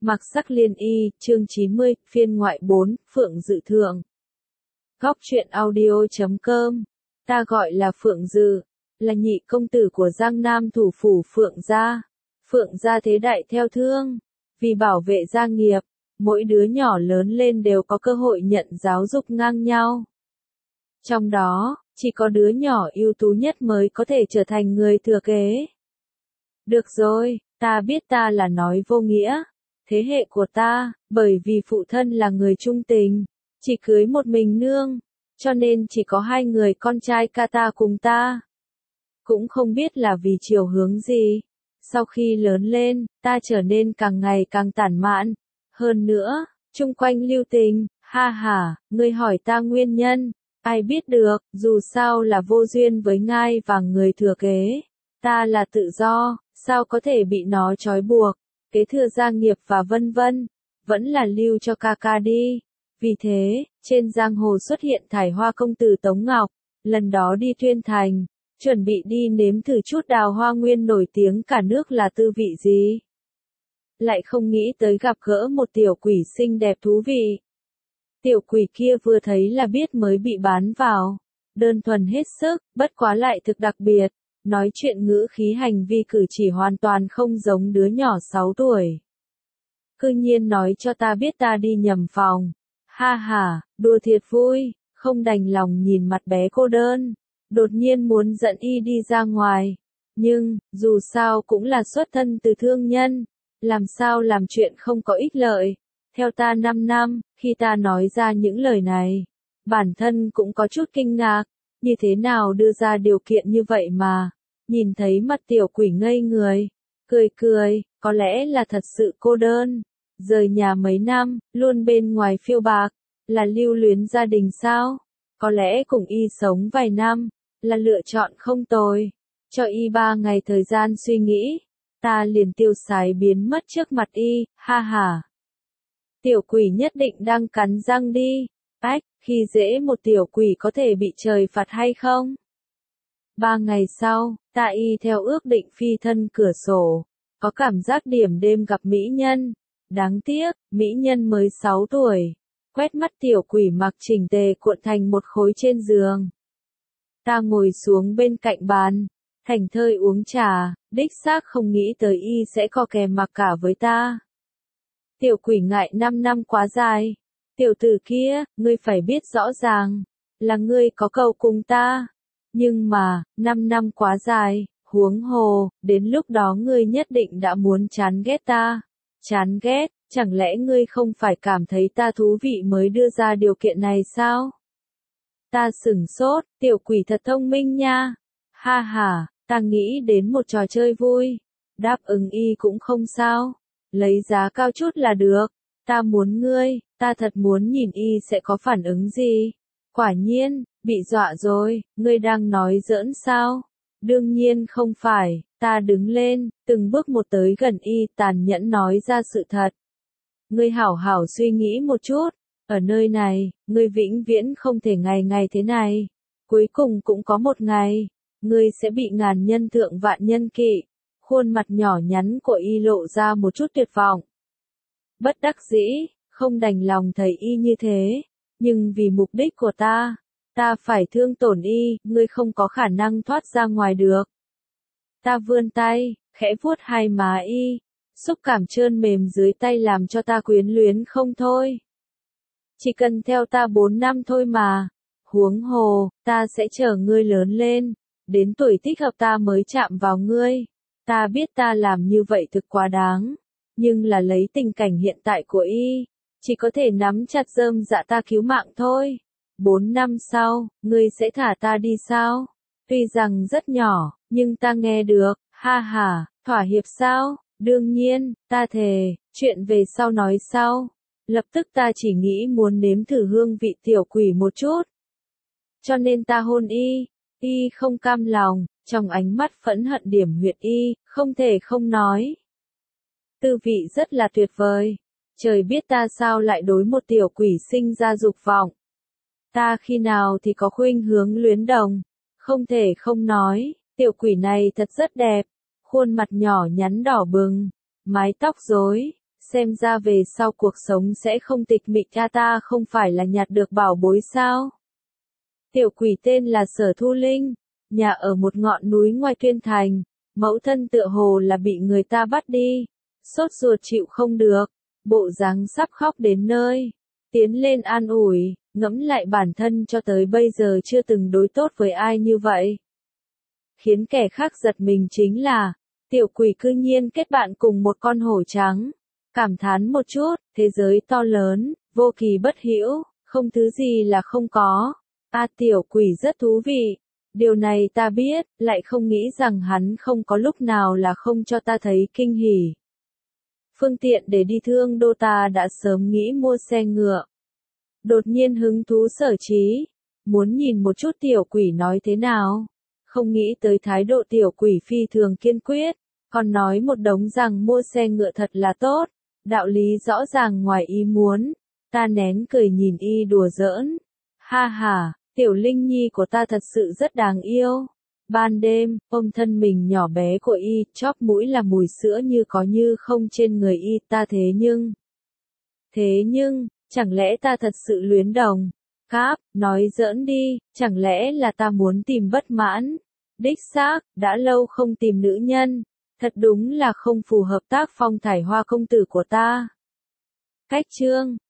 Mặc sắc liên y, chương 90, phiên ngoại 4, Phượng Dự Thượng. Góc truyện audio.com. Ta gọi là Phượng Dự, là nhị công tử của Giang Nam thủ phủ Phượng gia. Phượng gia thế đại theo thương. Vì bảo vệ gia nghiệp, mỗi đứa nhỏ lớn lên đều có cơ hội nhận giáo dục ngang nhau. Trong đó, chỉ có đứa nhỏ ưu tú nhất mới có thể trở thành người thừa kế. Được rồi, ta biết ta là nói vô nghĩa. Thế hệ của ta, bởi vì phụ thân là người trung tình, chỉ cưới một mình nương, cho nên chỉ có 2 người con trai ca ta cùng ta. Cũng không biết là vì chiều hướng gì. Sau khi lớn lên, ta trở nên càng ngày càng tản mạn. Hơn nữa, chung quanh lưu tình, ha ha, ngươi hỏi ta nguyên nhân, ai biết được, dù sao là vô duyên với ngai vàng người thừa kế. Ta là tự do, sao có thể bị nó trói buộc, kế thừa gia nghiệp và vân vân, vẫn là lưu cho ca ca đi. Vì thế, trên giang hồ xuất hiện thải hoa công tử Tống Ngọc, lần đó đi Tuyên Thành, chuẩn bị đi nếm thử chút đào hoa nguyên nổi tiếng cả nước là tư vị gì. Lại không nghĩ tới gặp gỡ một tiểu quỷ xinh đẹp thú vị. Tiểu quỷ kia vừa thấy là biết mới bị bán vào, đơn thuần hết sức, bất quá lại thực đặc biệt. Nói chuyện ngữ khí hành vi cử chỉ hoàn toàn không giống đứa nhỏ 6 tuổi. Cư nhiên nói cho ta biết ta đi nhầm phòng. Ha ha, đùa thiệt vui, không đành lòng nhìn mặt bé cô đơn. Đột nhiên muốn dẫn y đi ra ngoài. Nhưng, dù sao cũng là xuất thân từ thương nhân. Làm sao làm chuyện không có ích lợi. Theo ta 5 năm, khi ta nói ra những lời này, bản thân cũng có chút kinh ngạc. Như thế nào đưa ra điều kiện như vậy mà, nhìn thấy mặt tiểu quỷ ngây người, cười cười, có lẽ là thật sự cô đơn, rời nhà mấy năm, luôn bên ngoài phiêu bạc, là lưu luyến gia đình sao, có lẽ cùng y sống vài năm, là lựa chọn không tồi, cho y 3 ngày thời gian suy nghĩ, ta liền tiêu sái biến mất trước mặt y, ha ha. Tiểu quỷ nhất định đang cắn răng đi. Ách, khi dễ một tiểu quỷ có thể bị trời phạt hay không? 3 ngày sau, ta y theo ước định phi thân cửa sổ, có cảm giác điểm đêm gặp mỹ nhân. Đáng tiếc, mỹ nhân mới 6 tuổi. Quét mắt tiểu quỷ mặc chỉnh tề cuộn thành một khối trên giường. Ta ngồi xuống bên cạnh bàn, thành thơi uống trà, đích xác không nghĩ tới y sẽ co kè mặc cả với ta. Tiểu quỷ ngại 5 năm quá dài. Tiểu tử kia, ngươi phải biết rõ ràng, là ngươi có cầu cùng ta. Nhưng mà, 5 năm quá dài, huống hồ, đến lúc đó ngươi nhất định đã muốn chán ghét ta. Chán ghét, chẳng lẽ ngươi không phải cảm thấy ta thú vị mới đưa ra điều kiện này sao? Ta sửng sốt, tiểu quỷ thật thông minh nha. Ha ha, ta nghĩ đến một trò chơi vui. Đáp ứng y cũng không sao. Lấy giá cao chút là được. Ta muốn ngươi, ta thật muốn nhìn y sẽ có phản ứng gì. Quả nhiên, bị dọa rồi, ngươi đang nói giỡn sao? Đương nhiên không phải, ta đứng lên, từng bước một tới gần y tàn nhẫn nói ra sự thật. Ngươi hảo hảo suy nghĩ một chút, ở nơi này, ngươi vĩnh viễn không thể ngày ngày thế này. Cuối cùng cũng có một ngày, ngươi sẽ bị ngàn nhân thượng vạn nhân kỵ. Khuôn mặt nhỏ nhắn của y lộ ra một chút tuyệt vọng. Bất đắc dĩ, không đành lòng thấy y như thế, nhưng vì mục đích của ta phải thương tổn y, ngươi không có khả năng thoát ra ngoài được. Ta vươn tay, khẽ vuốt hai má y, xúc cảm trơn mềm dưới tay làm cho ta quyến luyến không thôi. Chỉ cần theo ta 4 năm thôi mà, huống hồ, ta sẽ chờ ngươi lớn lên, đến tuổi thích hợp ta mới chạm vào ngươi. Ta biết ta làm như vậy thực quá đáng. Nhưng là lấy tình cảnh hiện tại của y, chỉ có thể nắm chặt rơm dạ ta cứu mạng thôi. 4 năm sau, ngươi sẽ thả ta đi sao? Tuy rằng rất nhỏ, nhưng ta nghe được, ha ha, thỏa hiệp sao? Đương nhiên, ta thề, chuyện về sau nói sau. Lập tức ta chỉ nghĩ muốn nếm thử hương vị tiểu quỷ một chút. Cho nên ta hôn y không cam lòng, trong ánh mắt phẫn hận điểm huyệt y, không thể không nói. Tư vị rất là tuyệt vời. Trời biết ta sao lại đối một tiểu quỷ sinh ra dục vọng. Ta khi nào thì có khuynh hướng luyến đồng. Không thể không nói, tiểu quỷ này thật rất đẹp. Khuôn mặt nhỏ nhắn đỏ bừng, mái tóc rối, xem ra về sau cuộc sống sẽ không tịch mịch, ta không phải là nhặt được bảo bối sao? Tiểu quỷ tên là Sở Thu Linh, nhà ở một ngọn núi ngoài Tuyên Thành, mẫu thân tựa hồ là bị người ta bắt đi, sốt ruột chịu không được, bộ dáng sắp khóc đến nơi, tiến lên an ủi, ngẫm lại bản thân cho tới bây giờ chưa từng đối tốt với ai như vậy. Khiến kẻ khác giật mình chính là, tiểu quỷ cư nhiên kết bạn cùng một con hổ trắng, cảm thán một chút, thế giới to lớn, vô kỳ bất hữu, không thứ gì là không có. Tiểu quỷ rất thú vị. Điều này ta biết, lại không nghĩ rằng hắn không có lúc nào là không cho ta thấy kinh hỉ. Phương tiện để đi Thương Đô ta đã sớm nghĩ mua xe ngựa. Đột nhiên hứng thú sở trí, muốn nhìn một chút tiểu quỷ nói thế nào. Không nghĩ tới thái độ tiểu quỷ phi thường kiên quyết, còn nói một đống rằng mua xe ngựa thật là tốt, đạo lý rõ ràng ngoài ý muốn. Ta nén cười nhìn y đùa giỡn. Ha ha, tiểu linh nhi của ta thật sự rất đáng yêu. Ban đêm, ôm thân mình nhỏ bé của y, chóp mũi là mùi sữa như có như không trên người y, ta thế nhưng, chẳng lẽ ta thật sự luyến đồng? Cáp, nói giỡn đi, chẳng lẽ là ta muốn tìm bất mãn? Đích xác, đã lâu không tìm nữ nhân, thật đúng là không phù hợp tác phong thải hoa công tử của ta. Cách chương